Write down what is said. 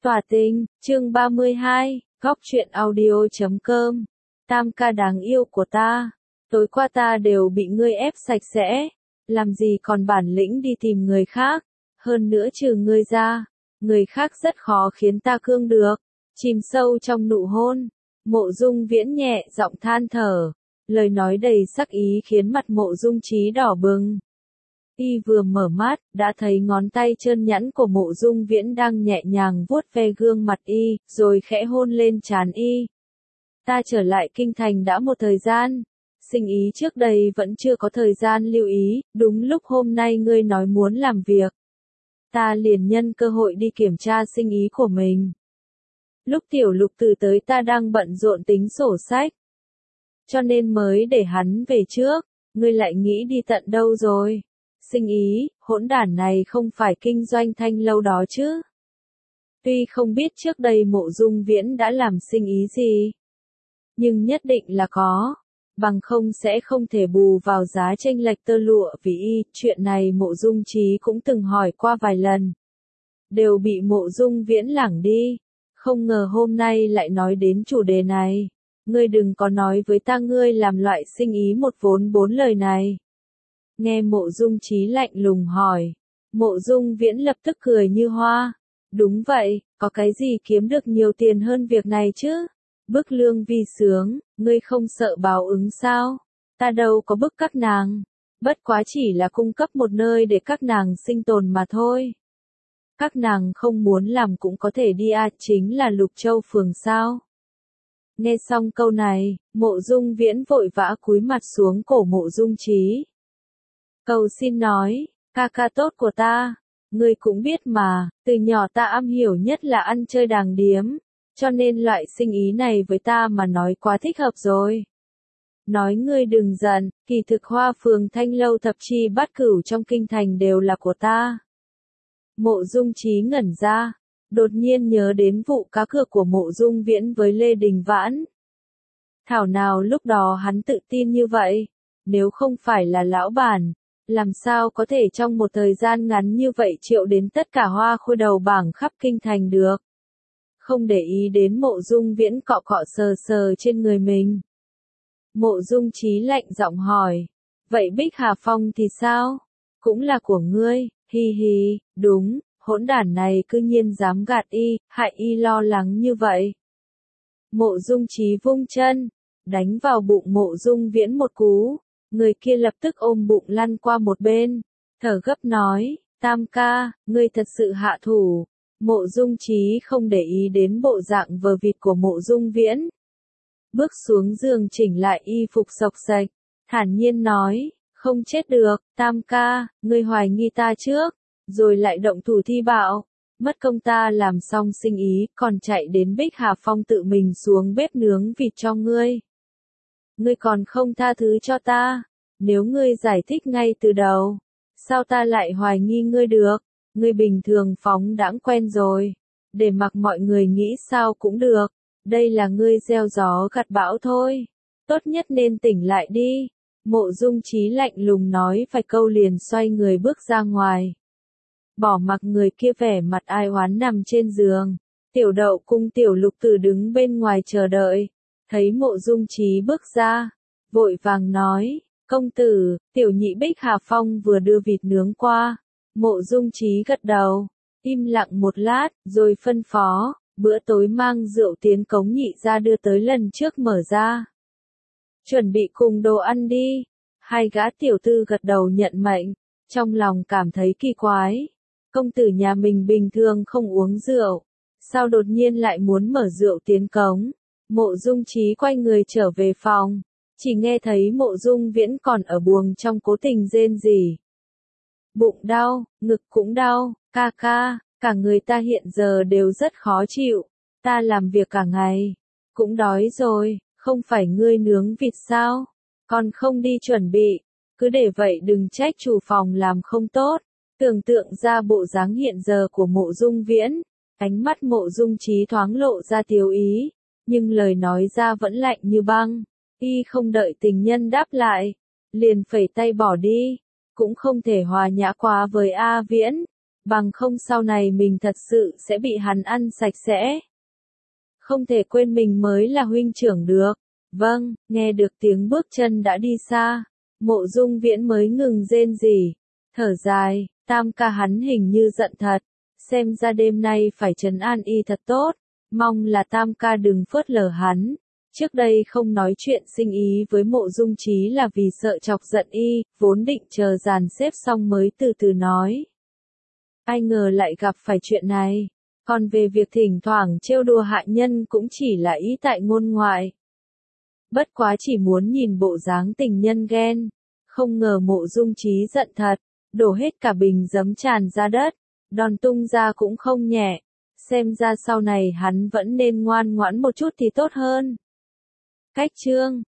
Tỏa tình, chương 32, góc truyện audio.com. Tam ca đáng yêu của ta, tối qua ta đều bị ngươi ép sạch sẽ, làm gì còn bản lĩnh đi tìm người khác, hơn nữa trừ ngươi ra, người khác rất khó khiến ta cương được. Chìm sâu trong nụ hôn, Mộ Dung Viễn nhẹ giọng than thở, lời nói đầy sắc ý khiến mặt Mộ Dung Trí đỏ bừng. Y vừa mở mắt, đã thấy ngón tay trơn nhẵn của Mộ Dung Viễn đang nhẹ nhàng vuốt ve gương mặt Y, rồi khẽ hôn lên trán Y. Ta trở lại kinh thành đã một thời gian, Sinh Ý trước đây vẫn chưa có thời gian lưu ý, đúng lúc hôm nay ngươi nói muốn làm việc. Ta liền nhân cơ hội đi kiểm tra Sinh Ý của mình. Lúc Tiểu Lục Tử tới ta đang bận rộn tính sổ sách, cho nên mới để hắn về trước, ngươi lại nghĩ đi tận đâu rồi? Sinh Ý, hỗn đản này không phải kinh doanh thanh lâu đó chứ? Tuy không biết trước đây Mộ Dung Viễn đã làm sinh ý gì, nhưng nhất định là có, bằng không sẽ không thể bù vào giá chênh lệch tơ lụa vì Y. Chuyện này Mộ Dung Trí cũng từng hỏi qua vài lần, đều bị Mộ Dung Viễn lảng đi, không ngờ hôm nay lại nói đến chủ đề này. Ngươi đừng có nói với ta ngươi làm loại sinh ý một vốn bốn lời này. Nghe Mộ Dung Trí lạnh lùng hỏi, Mộ Dung Viễn lập tức cười như hoa. Đúng vậy, có cái gì kiếm được nhiều tiền hơn việc này chứ? Bức lương vi sướng, ngươi không sợ báo ứng sao? Ta đâu có bức các nàng, bất quá chỉ là cung cấp một nơi để các nàng sinh tồn mà thôi. Các nàng không muốn làm cũng có thể đi chính là Lục Châu phường sao? Nghe xong câu này, Mộ Dung Viễn vội vã cúi mặt xuống cổ Mộ Dung Trí. Cầu xin nói, ca ca tốt của ta, ngươi cũng biết mà, từ nhỏ ta am hiểu nhất là ăn chơi đàng điếm, cho nên loại sinh ý này với ta mà nói quá thích hợp rồi. Nói ngươi đừng giận, kỳ thực Hoa Phường Thanh Lâu thập chi bát cửu trong kinh thành đều là của ta. Mộ Dung Trí ngẩn ra, đột nhiên nhớ đến vụ cá cược của Mộ Dung Viễn với Lê Đình Vãn. Thảo nào lúc đó hắn tự tin như vậy, nếu không phải là lão bản, làm sao có thể trong một thời gian ngắn như vậy triệu đến tất cả hoa khôi đầu bảng khắp kinh thành được. Không để ý đến Mộ Dung Viễn cọ cọ sờ sờ trên người mình. Mộ Dung Trí lạnh giọng hỏi, vậy Bích Hà Phong thì sao? Cũng là của ngươi, hi hi, đúng, hỗn đản này cư nhiên dám gạt Y, hại Y lo lắng như vậy. Mộ Dung Trí vung chân, đánh vào bụng Mộ Dung Viễn một cú. Người kia lập tức ôm bụng lăn qua một bên, thở gấp nói, Tam ca, ngươi thật sự hạ thủ. Mộ Dung Trí không để ý đến bộ dạng vờ vịt của Mộ Dung Viễn. Bước xuống giường chỉnh lại y phục xộc xạch, thản nhiên nói, không chết được, Tam ca, ngươi hoài nghi ta trước, rồi lại động thủ thi bạo, mất công ta làm xong sinh ý, còn chạy đến Bích Hà Phong tự mình xuống bếp nướng vịt cho ngươi. Ngươi còn không tha thứ cho ta, nếu ngươi giải thích ngay từ đầu, sao ta lại hoài nghi ngươi được, ngươi bình thường phóng đãng quen rồi, để mặc mọi người nghĩ sao cũng được, đây là ngươi gieo gió gặt bão thôi, tốt nhất nên tỉnh lại đi. Mộ Dung Trí lạnh lùng nói vài câu liền xoay người bước ra ngoài. Bỏ mặc người kia vẻ mặt ai oán nằm trên giường, Tiểu Đậu cùng Tiểu Lục Tử đứng bên ngoài chờ đợi. Thấy Mộ Dung Trí bước ra, vội vàng nói, công tử, tiểu nhị Bích Hà Phong vừa đưa vịt nướng qua. Mộ Dung Trí gật đầu, im lặng một lát, rồi phân phó, bữa tối mang rượu tiến cống nhị ra đưa tới lần trước mở ra. Chuẩn bị cùng đồ ăn đi. Hai gã tiểu tư gật đầu nhận mệnh, trong lòng cảm thấy kỳ quái. Công tử nhà mình bình thường không uống rượu, sao đột nhiên lại muốn mở rượu tiến cống? Mộ Dung Trí quay người trở về phòng, chỉ nghe thấy Mộ Dung Viễn còn ở buồng trong cố tình rên rỉ. Bụng đau, ngực cũng đau, ca ca, cả người ta hiện giờ đều rất khó chịu, ta làm việc cả ngày, cũng đói rồi, không phải ngươi nướng vịt sao, còn không đi chuẩn bị, cứ để vậy đừng trách chủ phòng làm không tốt. Tưởng tượng ra bộ dáng hiện giờ của Mộ Dung Viễn, ánh mắt Mộ Dung Trí thoáng lộ ra tiếu ý. Nhưng lời nói ra vẫn lạnh như băng, Y không đợi tình nhân đáp lại, liền phẩy tay bỏ đi, cũng không thể hòa nhã quá với A Viễn, bằng không sau này mình thật sự sẽ bị hắn ăn sạch sẽ. Không thể quên mình mới là huynh trưởng được. Vâng, nghe được tiếng bước chân đã đi xa, Mộ Dung Viễn mới ngừng rên rỉ, thở dài, Tam ca hắn hình như giận thật, xem ra đêm nay phải trấn an y thật tốt, mong là Tam ca đừng phớt lờ hắn. Trước đây không nói chuyện sinh ý với Mộ Dung Chí là vì sợ chọc giận y, vốn định chờ dàn xếp xong mới từ từ nói. Ai ngờ lại gặp phải chuyện này, còn về việc thỉnh thoảng trêu đùa hạ nhân cũng chỉ là ý tại ngôn ngoại. Bất quá chỉ muốn nhìn bộ dáng tình nhân ghen, không ngờ Mộ Dung Chí giận thật, đổ hết cả bình giấm tràn ra đất, đòn tung ra cũng không nhẹ, xem ra sau này hắn vẫn nên ngoan ngoãn một chút thì tốt hơn. Cách chương